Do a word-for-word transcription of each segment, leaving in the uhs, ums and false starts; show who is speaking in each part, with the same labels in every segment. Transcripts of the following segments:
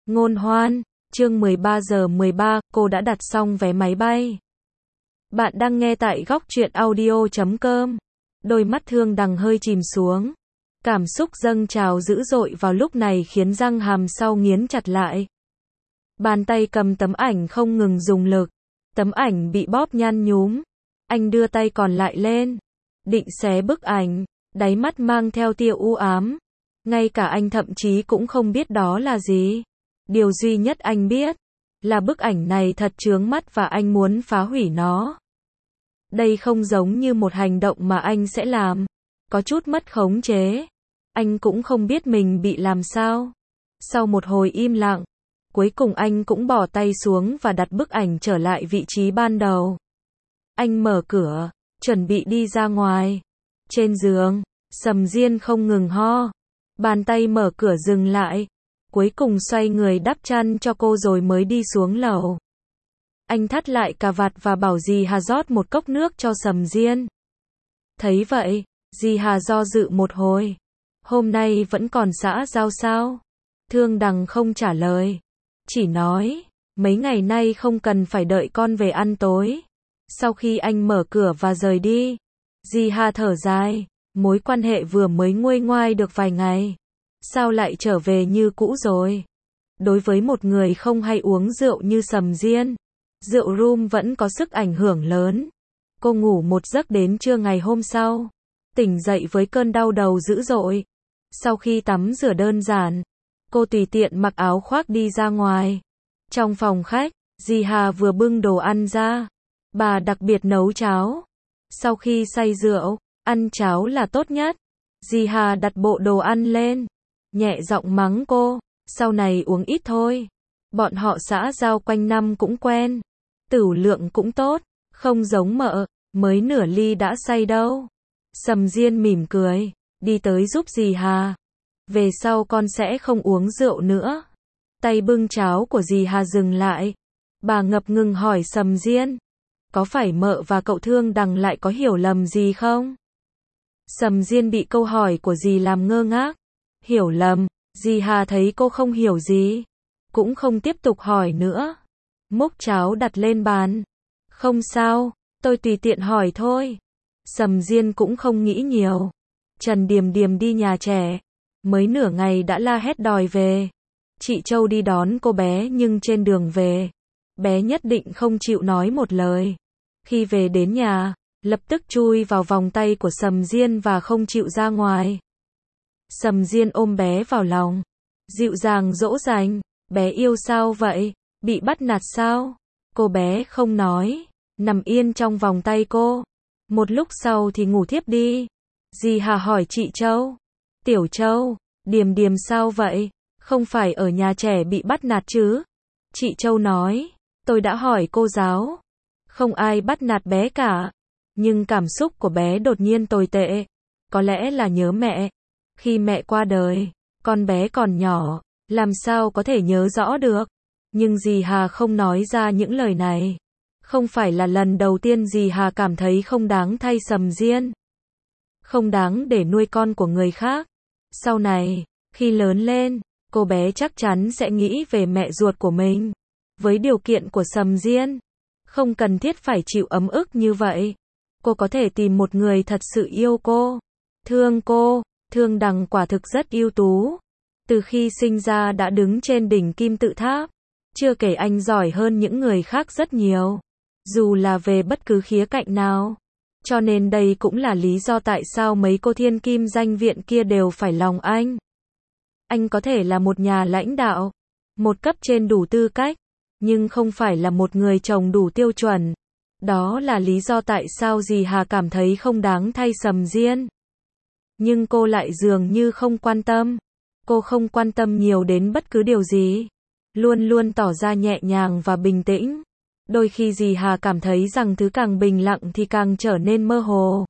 Speaker 1: Ngôn hoan, chương mười ba giờ mười ba, cô đã đặt xong vé máy bay. Bạn đang nghe tại góc truyện audio chấm com. Đôi mắt Thương Đằng hơi chìm xuống. Cảm xúc dâng trào dữ dội vào lúc này khiến răng hàm sau nghiến chặt lại. Bàn tay cầm tấm ảnh không ngừng dùng lực. Tấm ảnh bị bóp nhăn nhúm. Anh đưa tay còn lại lên. Định xé bức ảnh. Đáy mắt mang theo tia u ám. Ngay cả anh thậm chí cũng không biết đó là gì. Điều duy nhất anh biết là bức ảnh này thật chướng mắt và anh muốn phá hủy nó. Đây không giống như một hành động mà anh sẽ làm. Có chút mất khống chế. Anh cũng không biết mình bị làm sao. Sau một hồi im lặng, cuối cùng anh cũng bỏ tay xuống và đặt bức ảnh trở lại vị trí ban đầu. Anh mở cửa, chuẩn bị đi ra ngoài. Trên giường, Sầm Diên không ngừng ho. Bàn tay mở cửa dừng lại. Cuối cùng xoay người đắp chăn cho cô rồi mới đi xuống lầu. Anh thắt lại cà vạt và bảo dì Hà rót một cốc nước cho Sầm Diên. Thấy vậy, dì Hà do dự một hồi. Hôm nay vẫn còn xã giao sao? Thương Đằng không trả lời. Chỉ nói, mấy ngày nay không cần phải đợi con về ăn tối. Sau khi anh mở cửa và rời đi, dì Hà thở dài. Mối quan hệ vừa mới nguôi ngoai được vài ngày. Sao lại trở về như cũ rồi? Đối với một người không hay uống rượu như Sầm Diên, rượu rum vẫn có sức ảnh hưởng lớn. Cô ngủ một giấc đến trưa ngày hôm sau, tỉnh dậy với cơn đau đầu dữ dội. Sau khi tắm rửa đơn giản, cô tùy tiện mặc áo khoác đi ra ngoài. Trong phòng khách, dì Hà vừa bưng đồ ăn ra. Bà đặc biệt nấu cháo. Sau khi say rượu, ăn cháo là tốt nhất. Dì Hà đặt bộ đồ ăn lên, nhẹ giọng mắng cô, sau này uống ít thôi. Bọn họ xã giao quanh năm cũng quen. Tửu lượng cũng tốt, không giống mợ, mới nửa ly đã say đâu. Sầm Diên mỉm cười, đi tới giúp dì Hà. Về sau con sẽ không uống rượu nữa. Tay bưng cháo của dì Hà dừng lại. Bà ngập ngừng hỏi Sầm Diên, có phải mợ và cậu Thương Đằng lại có hiểu lầm gì không? Sầm Diên bị câu hỏi của dì làm ngơ ngác. Hiểu lầm, dì Hà thấy cô không hiểu gì, cũng không tiếp tục hỏi nữa. Múc cháo đặt lên bàn. Không sao, tôi tùy tiện hỏi thôi. Sầm Diên cũng không nghĩ nhiều. Trần Điềm Điềm đi nhà trẻ, mới nửa ngày đã la hét đòi về. Chị Châu đi đón cô bé nhưng trên đường về, bé nhất định không chịu nói một lời. Khi về đến nhà, lập tức chui vào vòng tay của Sầm Diên và không chịu ra ngoài. Sầm Diên ôm bé vào lòng, dịu dàng dỗ dành, bé yêu sao vậy, bị bắt nạt sao? Cô bé không nói, nằm yên trong vòng tay cô. Một lúc sau thì ngủ thiếp đi. Dì Hà hỏi chị Châu, Tiểu Châu, Điềm Điềm sao vậy, không phải ở nhà trẻ bị bắt nạt chứ? Chị Châu nói, tôi đã hỏi cô giáo, không ai bắt nạt bé cả. Nhưng cảm xúc của bé đột nhiên tồi tệ, có lẽ là nhớ mẹ. Khi mẹ qua đời, con bé còn nhỏ, làm sao có thể nhớ rõ được. Nhưng dì Hà không nói ra những lời này. Không phải là lần đầu tiên dì Hà cảm thấy không đáng thay Sầm Diên. Không đáng để nuôi con của người khác. Sau này, khi lớn lên, cô bé chắc chắn sẽ nghĩ về mẹ ruột của mình. Với điều kiện của Sầm Diên, không cần thiết phải chịu ấm ức như vậy. Cô có thể tìm một người thật sự yêu cô, thương cô. Thương Đằng quả thực rất ưu tú. Từ khi sinh ra đã đứng trên đỉnh kim tự tháp. Chưa kể anh giỏi hơn những người khác rất nhiều. Dù là về bất cứ khía cạnh nào. Cho nên đây cũng là lý do tại sao mấy cô thiên kim danh viện kia đều phải lòng anh. Anh có thể là một nhà lãnh đạo, một cấp trên đủ tư cách, nhưng không phải là một người chồng đủ tiêu chuẩn. Đó là lý do tại sao dì Hà cảm thấy không đáng thay Sầm Diên. Nhưng cô lại dường như không quan tâm. Cô không quan tâm nhiều đến bất cứ điều gì. Luôn luôn tỏ ra nhẹ nhàng và bình tĩnh. Đôi khi dì Hà cảm thấy rằng thứ càng bình lặng thì càng trở nên mơ hồ.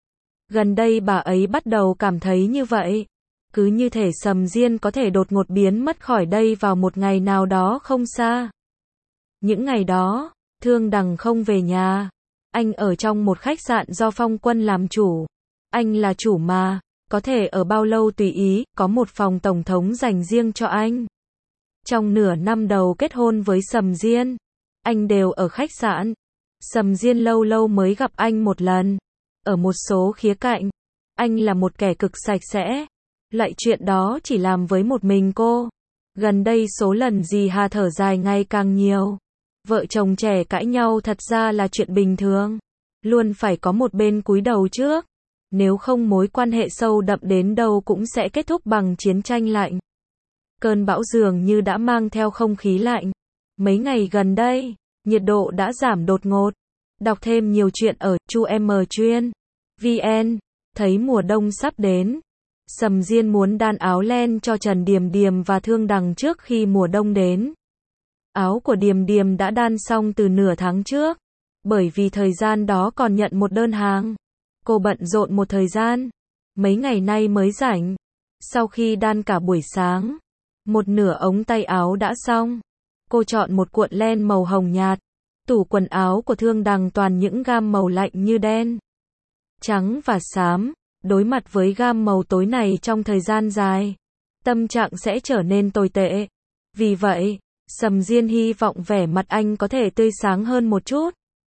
Speaker 1: Gần đây bà ấy bắt đầu cảm thấy như vậy. Cứ như thể Sầm Diên có thể đột ngột biến mất khỏi đây vào một ngày nào đó không xa. Những ngày đó, Thương Đằng không về nhà. Anh ở trong một khách sạn do Phong Quân làm chủ. Anh là chủ mà, có thể ở bao lâu tùy ý, có một phòng tổng thống dành riêng cho anh. Trong nửa năm đầu kết hôn với Sầm Diên, anh đều ở khách sạn. Sầm Diên lâu lâu mới gặp anh một lần. Ở một số khía cạnh, anh là một kẻ cực sạch sẽ. Loại chuyện đó chỉ làm với một mình cô. Gần đây số lần dì Hà thở dài ngày càng nhiều. Vợ chồng trẻ cãi nhau thật ra là chuyện bình thường. Luôn phải có một bên cúi đầu trước. Nếu không mối quan hệ sâu đậm đến đâu cũng sẽ kết thúc bằng chiến tranh lạnh. Cơn bão dường như đã mang theo không khí lạnh. Mấy ngày gần đây, nhiệt độ đã giảm đột ngột. Đọc thêm nhiều chuyện ở chu em chuyên vn, thấy mùa đông sắp đến. Sầm Diên muốn đan áo len cho Trần Điềm Điềm và Thương Đằng trước khi mùa đông đến. Áo của Điềm Điềm đã đan xong từ nửa tháng trước, bởi vì thời gian đó còn nhận một đơn hàng. Cô bận rộn một thời gian, mấy ngày nay mới rảnh. Sau khi đan cả buổi sáng, một nửa ống tay áo đã xong. Cô chọn một cuộn len màu hồng nhạt. Tủ quần áo của Thương Đằng toàn những gam màu lạnh như đen, trắng và xám. Đối mặt với gam màu tối này trong thời gian dài, tâm trạng sẽ trở nên tồi tệ. Vì vậy, Sầm Diên hy vọng vẻ mặt anh có thể tươi sáng hơn một chút.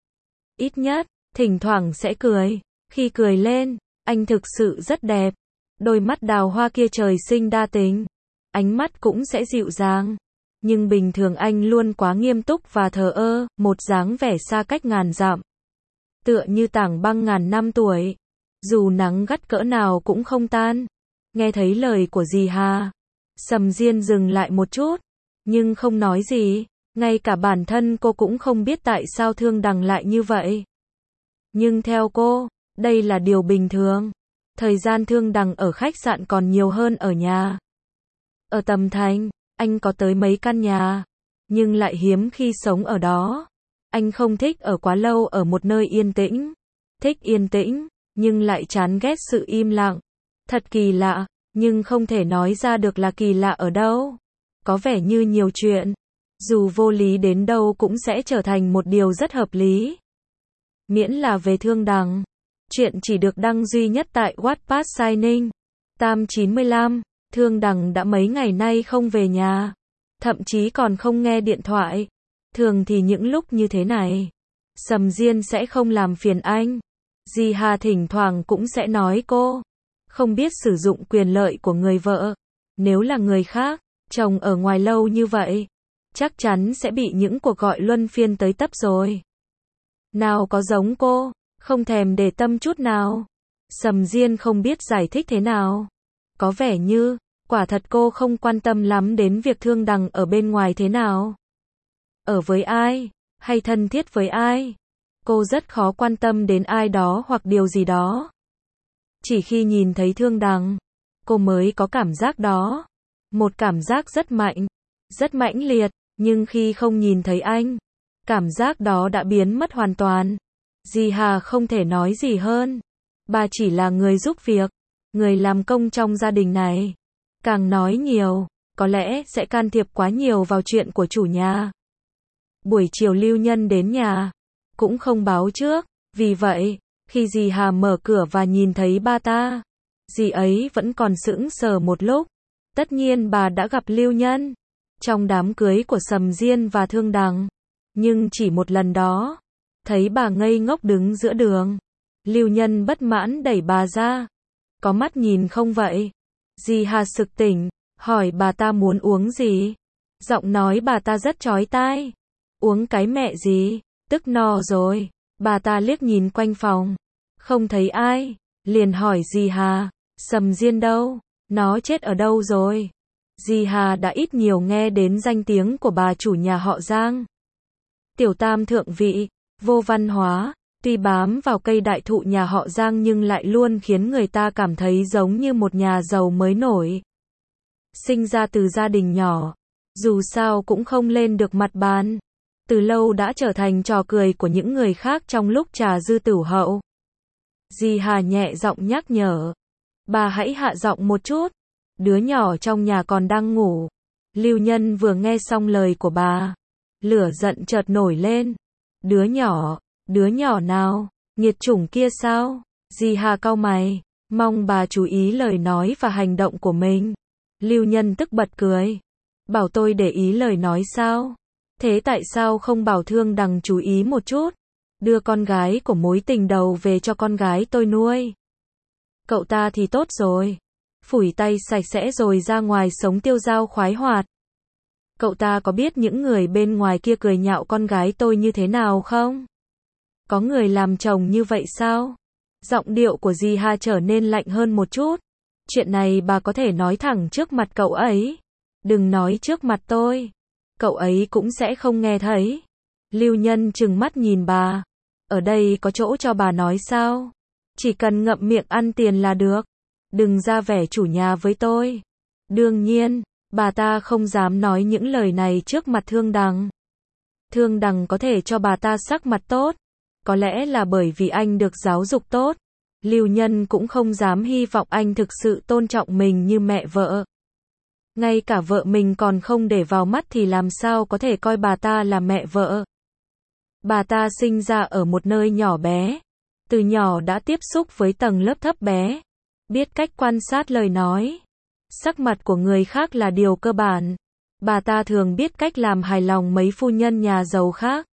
Speaker 1: Ít nhất, thỉnh thoảng sẽ cười. Khi cười lên, anh thực sự rất đẹp. Đôi mắt đào hoa kia trời sinh đa tình. Ánh mắt cũng sẽ dịu dàng. Nhưng bình thường anh luôn quá nghiêm túc và thờ ơ, một dáng vẻ xa cách ngàn dặm. Tựa như tảng băng ngàn năm tuổi. Dù nắng gắt cỡ nào cũng không tan. Nghe thấy lời của dì Hà, Sầm Diên dừng lại một chút, nhưng không nói gì. Ngay cả bản thân cô cũng không biết tại sao Thương Đằng lại như vậy. Nhưng theo cô, đây là điều bình thường. Thời gian Thương Đằng ở khách sạn còn nhiều hơn ở nhà. Ở Tầm Thành, anh có tới mấy căn nhà, nhưng lại hiếm khi sống ở đó. Anh không thích ở quá lâu ở một nơi yên tĩnh. Thích yên tĩnh, nhưng lại chán ghét sự im lặng. Thật kỳ lạ, nhưng không thể nói ra được là kỳ lạ ở đâu. Có vẻ như nhiều chuyện, dù vô lý đến đâu cũng sẽ trở thành một điều rất hợp lý. Miễn là về Thương Đằng. Chuyện chỉ được đăng duy nhất tại Wattpad Signing. Tam chín mươi lăm, Thương Đằng đã mấy ngày nay không về nhà. Thậm chí còn không nghe điện thoại. Thường thì những lúc như thế này, Sầm Diên sẽ không làm phiền anh. Dì Hà thỉnh thoảng cũng sẽ nói cô không biết sử dụng quyền lợi của người vợ. Nếu là người khác, chồng ở ngoài lâu như vậy, chắc chắn sẽ bị những cuộc gọi luân phiên tới tấp rồi. Nào có giống cô, không thèm để tâm chút nào. Sầm Diên không biết giải thích thế nào. Có vẻ như, quả thật cô không quan tâm lắm đến việc Thương Đằng ở bên ngoài thế nào. Ở với ai, hay thân thiết với ai. Cô rất khó quan tâm đến ai đó hoặc điều gì đó. Chỉ khi nhìn thấy Thương Đằng, cô mới có cảm giác đó. Một cảm giác rất mạnh, rất mãnh liệt, nhưng khi không nhìn thấy anh, cảm giác đó đã biến mất hoàn toàn. Dì Hà không thể nói gì hơn. Bà chỉ là người giúp việc, người làm công trong gia đình này. Càng nói nhiều, có lẽ sẽ can thiệp quá nhiều vào chuyện của chủ nhà. Buổi chiều Lưu Nhân đến nhà, cũng không báo trước. Vì vậy, khi dì Hà mở cửa và nhìn thấy ba ta, dì ấy vẫn còn sững sờ một lúc. Tất nhiên bà đã gặp Lưu Nhân trong đám cưới của Sầm Diên và Thương Đằng, nhưng chỉ một lần đó. Thấy bà ngây ngốc đứng giữa đường, Lưu Nhân bất mãn đẩy bà ra. Có mắt nhìn không vậy? Dì Hà sực tỉnh, hỏi bà ta muốn uống gì. Giọng nói bà ta rất chói tai. Uống cái mẹ gì, tức no rồi. Bà ta liếc nhìn quanh phòng, không thấy ai, liền hỏi dì Hà, Sầm Diên đâu, nó chết ở đâu rồi? Dì Hà đã ít nhiều nghe đến danh tiếng của bà chủ nhà họ Giang. Tiểu tam thượng vị, vô văn hóa, tuy bám vào cây đại thụ nhà họ Giang nhưng lại luôn khiến người ta cảm thấy giống như một nhà giàu mới nổi. Sinh ra từ gia đình nhỏ, dù sao cũng không lên được mặt bàn. Từ lâu đã trở thành trò cười của những người khác trong lúc trà dư tửu hậu. Dì Hà nhẹ giọng nhắc nhở. Bà hãy hạ giọng một chút. Đứa nhỏ trong nhà còn đang ngủ. Lưu Nhân vừa nghe xong lời của bà, lửa giận chợt nổi lên. Đứa nhỏ, đứa nhỏ nào, nghiệt chủng kia sao? Dì Hà cau mày, mong bà chú ý lời nói và hành động của mình. Lưu Nhân tức bật cười. Bảo tôi để ý lời nói sao? Thế tại sao không bảo Thương Đằng chú ý một chút? Đưa con gái của mối tình đầu về cho con gái tôi nuôi. Cậu ta thì tốt rồi. Phủi tay sạch sẽ rồi ra ngoài sống tiêu dao khoái hoạt. Cậu ta có biết những người bên ngoài kia cười nhạo con gái tôi như thế nào không? Có người làm chồng như vậy sao? Giọng điệu của dì Hà trở nên lạnh hơn một chút. Chuyện này bà có thể nói thẳng trước mặt cậu ấy. Đừng nói trước mặt tôi. Cậu ấy cũng sẽ không nghe thấy. Lưu Nhân trừng mắt nhìn bà. Ở đây có chỗ cho bà nói sao? Chỉ cần ngậm miệng ăn tiền là được. Đừng ra vẻ chủ nhà với tôi. Đương nhiên, bà ta không dám nói những lời này trước mặt Thương Đằng. Thương Đằng có thể cho bà ta sắc mặt tốt. Có lẽ là bởi vì anh được giáo dục tốt. Lưu Nhân cũng không dám hy vọng anh thực sự tôn trọng mình như mẹ vợ. Ngay cả vợ mình còn không để vào mắt thì làm sao có thể coi bà ta là mẹ vợ. Bà ta sinh ra ở một nơi nhỏ bé. Từ nhỏ đã tiếp xúc với tầng lớp thấp bé. Biết cách quan sát lời nói. Sắc mặt của người khác là điều cơ bản. Bà ta thường biết cách làm hài lòng mấy phu nhân nhà giàu khác.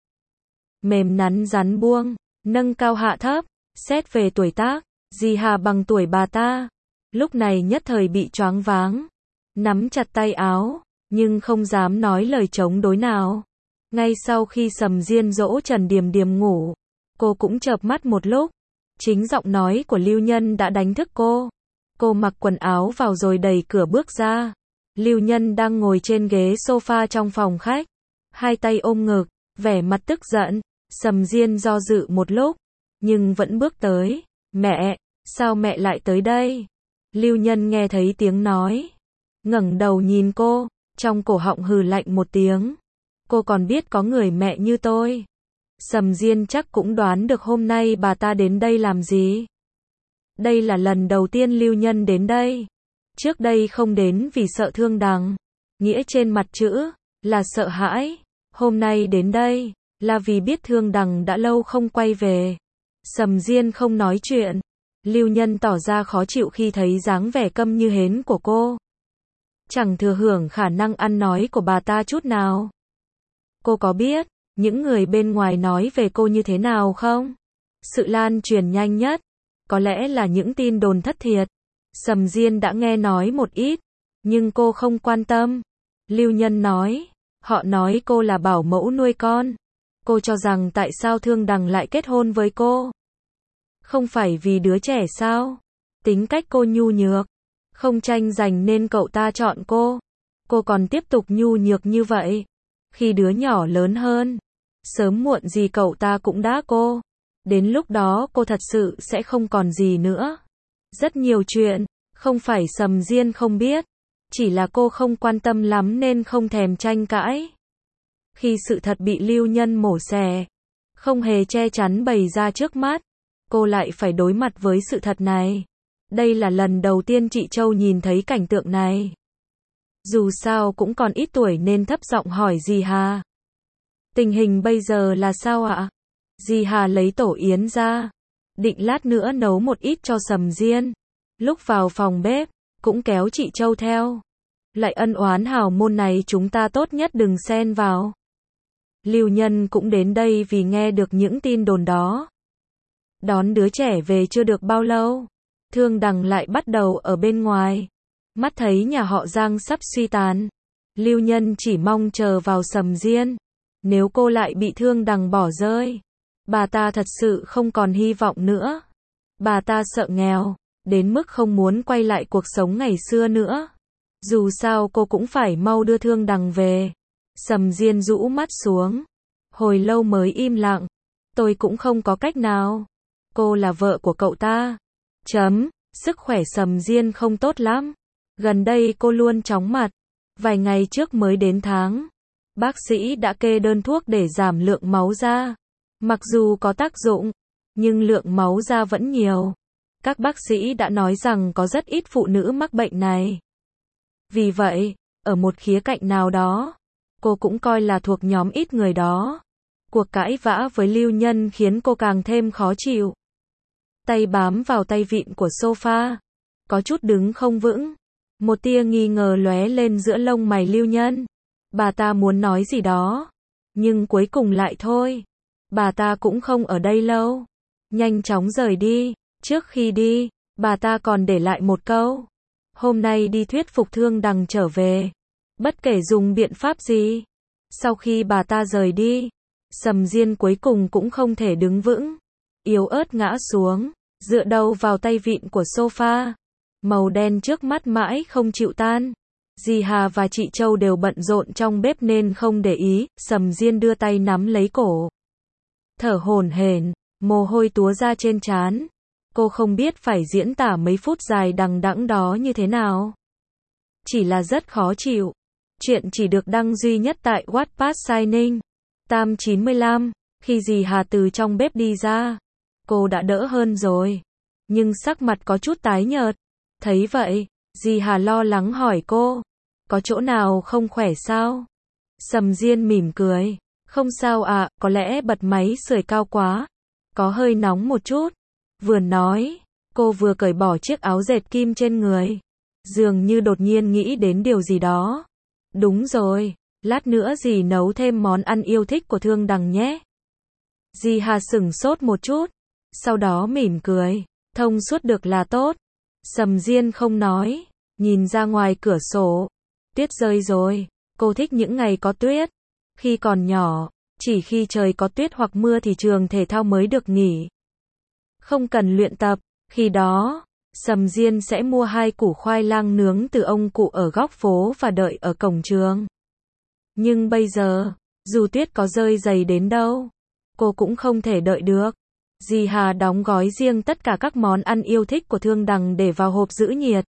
Speaker 1: Mềm nắn rắn buông, nâng cao hạ thấp, xét về tuổi tác, dì Hà bằng tuổi bà ta. Lúc này nhất thời bị choáng váng. Nắm chặt tay áo, nhưng không dám nói lời chống đối nào. Ngay sau khi Sầm Diên dỗ Trần Điềm Điềm ngủ, cô cũng chợp mắt một lúc. Chính giọng nói của Lưu Nhân đã đánh thức cô. Cô mặc quần áo vào rồi đẩy cửa bước ra. Lưu Nhân đang ngồi trên ghế sofa trong phòng khách, hai tay ôm ngực, vẻ mặt tức giận. Sầm Diên do dự một lúc, nhưng vẫn bước tới. Mẹ, sao mẹ lại tới đây? Lưu Nhân nghe thấy tiếng nói, ngẩng đầu nhìn cô, trong cổ họng hừ lạnh một tiếng. Cô còn biết có người mẹ như tôi. Sầm Diên chắc cũng đoán được hôm nay bà ta đến đây làm gì. Đây là lần đầu tiên Lưu Nhân đến đây. Trước đây không đến vì sợ Thương Đằng. Nghĩa trên mặt chữ là sợ hãi. Hôm nay đến đây là vì biết Thương Đằng đã lâu không quay về. Sầm Diên không nói chuyện. Lưu Nhân tỏ ra khó chịu khi thấy dáng vẻ câm như hến của cô. Chẳng thừa hưởng khả năng ăn nói của bà ta chút nào. Cô có biết những người bên ngoài nói về cô như thế nào không? Sự lan truyền nhanh nhất có lẽ là những tin đồn thất thiệt. Sầm Diên đã nghe nói một ít, nhưng cô không quan tâm. Lưu Nhân nói, họ nói cô là bảo mẫu nuôi con. Cô cho rằng tại sao Thương Đằng lại kết hôn với cô? Không phải vì đứa trẻ sao? Tính cách cô nhu nhược, không tranh giành nên cậu ta chọn cô. Cô còn tiếp tục nhu nhược như vậy. Khi đứa nhỏ lớn hơn, sớm muộn gì cậu ta cũng đá cô. Đến lúc đó cô thật sự sẽ không còn gì nữa. Rất nhiều chuyện, không phải Sầm Diên không biết, chỉ là cô không quan tâm lắm nên không thèm tranh cãi. Khi sự thật bị Lưu Nhân mổ xẻ, không hề che chắn bày ra trước mắt, cô lại phải đối mặt với sự thật này. Đây là lần đầu tiên chị Châu nhìn thấy cảnh tượng này. Dù sao cũng còn ít tuổi nên thấp giọng hỏi dì Hà. Tình hình bây giờ là sao ạ? Dì Hà lấy tổ yến ra, định lát nữa nấu một ít cho Sầm Diên. Lúc vào phòng bếp, cũng kéo chị Châu theo. Lại ân oán hào môn này chúng ta tốt nhất đừng xen vào. Lưu Nhân cũng đến đây vì nghe được những tin đồn đó. Đón đứa trẻ về chưa được bao lâu, Thương Đằng lại bắt đầu ở bên ngoài. Mắt thấy nhà họ Giang sắp suy tàn, Lưu Nhân chỉ mong chờ vào Sầm Diên. Nếu cô lại bị Thương Đằng bỏ rơi, bà ta thật sự không còn hy vọng nữa. Bà ta sợ nghèo, đến mức không muốn quay lại cuộc sống ngày xưa nữa. Dù sao cô cũng phải mau đưa Thương Đằng về. Sầm Diên rũ mắt xuống, hồi lâu mới im lặng. Tôi cũng không có cách nào. Cô là vợ của cậu ta. Chấm, sức khỏe Sầm Diên không tốt lắm. Gần đây cô luôn chóng mặt. Vài ngày trước mới đến tháng, bác sĩ đã kê đơn thuốc để giảm lượng máu ra. Mặc dù có tác dụng, nhưng lượng máu ra vẫn nhiều. Các bác sĩ đã nói rằng có rất ít phụ nữ mắc bệnh này. Vì vậy, ở một khía cạnh nào đó, cô cũng coi là thuộc nhóm ít người đó. Cuộc cãi vã với Lưu Nhân khiến cô càng thêm khó chịu. Tay bám vào tay vịn của sofa, có chút đứng không vững. Một tia nghi ngờ lóe lên giữa lông mày Lưu Nhân. Bà ta muốn nói gì đó, nhưng cuối cùng lại thôi. Bà ta cũng không ở đây lâu. Nhanh chóng rời đi. Trước khi đi, bà ta còn để lại một câu. Hôm nay đi thuyết phục Thương Đằng trở về. Bất kể dùng biện pháp gì. Sau khi bà ta rời đi, Sầm Diên cuối cùng cũng không thể đứng vững. Yếu ớt ngã xuống, dựa đầu vào tay vịn của sofa. Màu đen trước mắt mãi không chịu tan. Dì Hà và chị Châu đều bận rộn trong bếp nên không để ý. Sầm Diên đưa tay nắm lấy cổ. Thở hổn hển, mồ hôi túa ra trên trán. Cô không biết phải diễn tả mấy phút dài đằng đẵng đó như thế nào. Chỉ là rất khó chịu. Chuyện chỉ được đăng duy nhất tại Wattpad Signing. Tam chín mươi lăm, khi dì Hà từ trong bếp đi ra, cô đã đỡ hơn rồi. Nhưng sắc mặt có chút tái nhợt. Thấy vậy, dì Hà lo lắng hỏi cô. Có chỗ nào không khỏe sao? Sầm Diên mỉm cười. Không sao ạ, à, có lẽ bật máy sưởi cao quá. Có hơi nóng một chút. Vừa nói, cô vừa cởi bỏ chiếc áo dệt kim trên người. Dường như đột nhiên nghĩ đến điều gì đó. Đúng rồi, lát nữa dì nấu thêm món ăn yêu thích của Thương Đằng nhé. Dì Hà sửng sốt một chút. Sau đó mỉm cười. Thông suốt được là tốt. Sầm Diên không nói. Nhìn ra ngoài cửa sổ. Tuyết rơi rồi. Cô thích những ngày có tuyết. Khi còn nhỏ, chỉ khi trời có tuyết hoặc mưa thì trường thể thao mới được nghỉ. Không cần luyện tập. Khi đó, Sầm Diên sẽ mua hai củ khoai lang nướng từ ông cụ ở góc phố và đợi ở cổng trường. Nhưng bây giờ, dù tuyết có rơi dày đến đâu, cô cũng không thể đợi được. Dì Hà đóng gói riêng tất cả các món ăn yêu thích của Thương Đằng để vào hộp giữ nhiệt.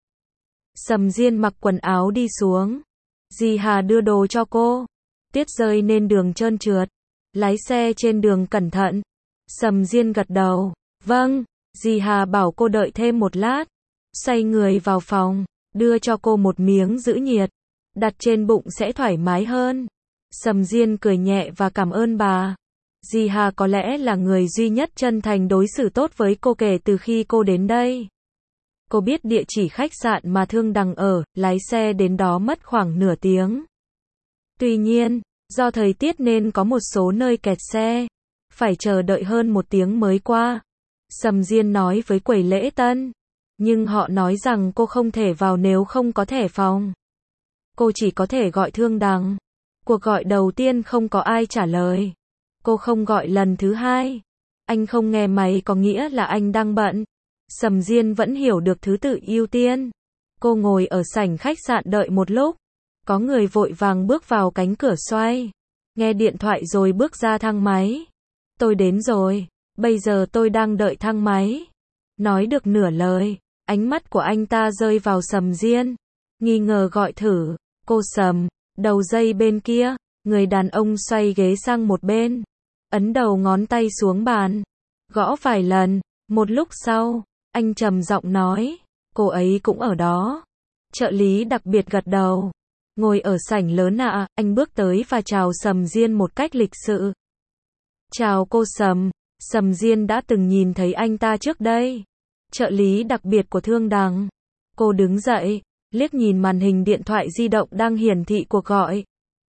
Speaker 1: Sầm Diên mặc quần áo đi xuống. Dì Hà đưa đồ cho cô. Tuyết rơi nên đường trơn trượt. Lái xe trên đường cẩn thận. Sầm Diên gật đầu. Vâng, dì Hà bảo cô đợi thêm một lát. Xoay người vào phòng, đưa cho cô một miếng giữ nhiệt. Đặt trên bụng sẽ thoải mái hơn. Sầm Diên cười nhẹ và cảm ơn bà. Dì Hà có lẽ là người duy nhất chân thành đối xử tốt với cô kể từ khi cô đến đây. Cô biết địa chỉ khách sạn mà Thương Đằng ở, lái xe đến đó mất khoảng nửa tiếng. Tuy nhiên, do thời tiết nên có một số nơi kẹt xe. Phải chờ đợi hơn một tiếng mới qua. Sầm Diên nói với quầy lễ tân. Nhưng họ nói rằng cô không thể vào nếu không có thẻ phòng. Cô chỉ có thể gọi Thương Đằng. Cuộc gọi đầu tiên không có ai trả lời. Cô không gọi lần thứ hai. Anh không nghe máy có nghĩa là anh đang bận. Sầm Diên vẫn hiểu được thứ tự ưu tiên. Cô ngồi ở sảnh khách sạn đợi một lúc. Có người vội vàng bước vào cánh cửa xoay. Nghe điện thoại rồi bước ra thang máy. Tôi đến rồi. Bây giờ tôi đang đợi thang máy. Nói được nửa lời, ánh mắt của anh ta rơi vào Sầm Diên. Nghi ngờ gọi thử. Cô Sầm. Đầu dây bên kia. Người đàn ông xoay ghế sang một bên. Ấn đầu ngón tay xuống bàn. Gõ vài lần. Một lúc sau, anh trầm giọng nói. Cô ấy cũng ở đó. Trợ lý đặc biệt gật đầu. Ngồi ở sảnh lớn ạ, à, anh bước tới và chào Sầm Diên một cách lịch sự. Chào cô Sầm. Sầm Diên đã từng nhìn thấy anh ta trước đây. Trợ lý đặc biệt của Thương Đằng. Cô đứng dậy, liếc nhìn màn hình điện thoại di động đang hiển thị cuộc gọi.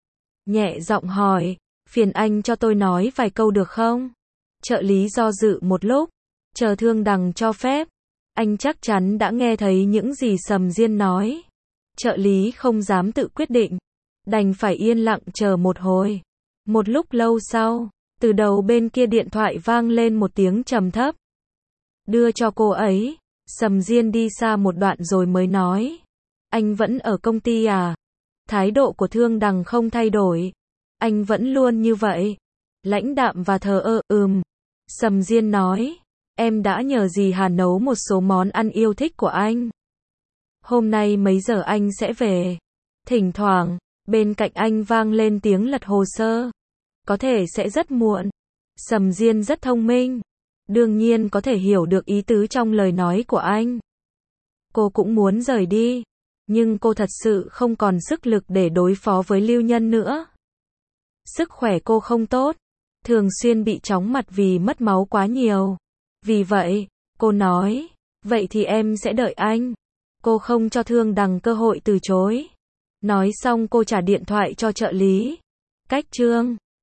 Speaker 1: Nhẹ giọng hỏi, phiền anh cho tôi nói vài câu được không? Trợ lý do dự một lúc, chờ Thương Đằng cho phép. Anh chắc chắn đã nghe thấy những gì Sầm Diên nói. Trợ lý không dám tự quyết định, đành phải yên lặng chờ một hồi. Một lúc lâu sau, từ đầu bên kia điện thoại vang lên một tiếng trầm thấp. Đưa cho cô ấy. Sầm Diên đi xa một đoạn rồi mới nói. Anh vẫn ở công ty à? Thái độ của Thương Đằng không thay đổi. Anh vẫn luôn như vậy. Lãnh đạm và thờ ơ, ừm. Sầm Diên nói. Em đã nhờ dì Hà nấu một số món ăn yêu thích của anh. Hôm nay mấy giờ anh sẽ về? Thỉnh thoảng, bên cạnh anh vang lên tiếng lật hồ sơ. Có thể sẽ rất muộn. Sầm Diên rất thông minh. Đương nhiên có thể hiểu được ý tứ trong lời nói của anh. Cô cũng muốn rời đi. Nhưng cô thật sự không còn sức lực để đối phó với Lưu Nhân nữa. Sức khỏe cô không tốt. Thường xuyên bị chóng mặt vì mất máu quá nhiều. Vì vậy, cô nói, vậy thì em sẽ đợi anh. Cô không cho Thương Đằng cơ hội từ chối. Nói xong cô trả điện thoại cho trợ lý. Cách Trương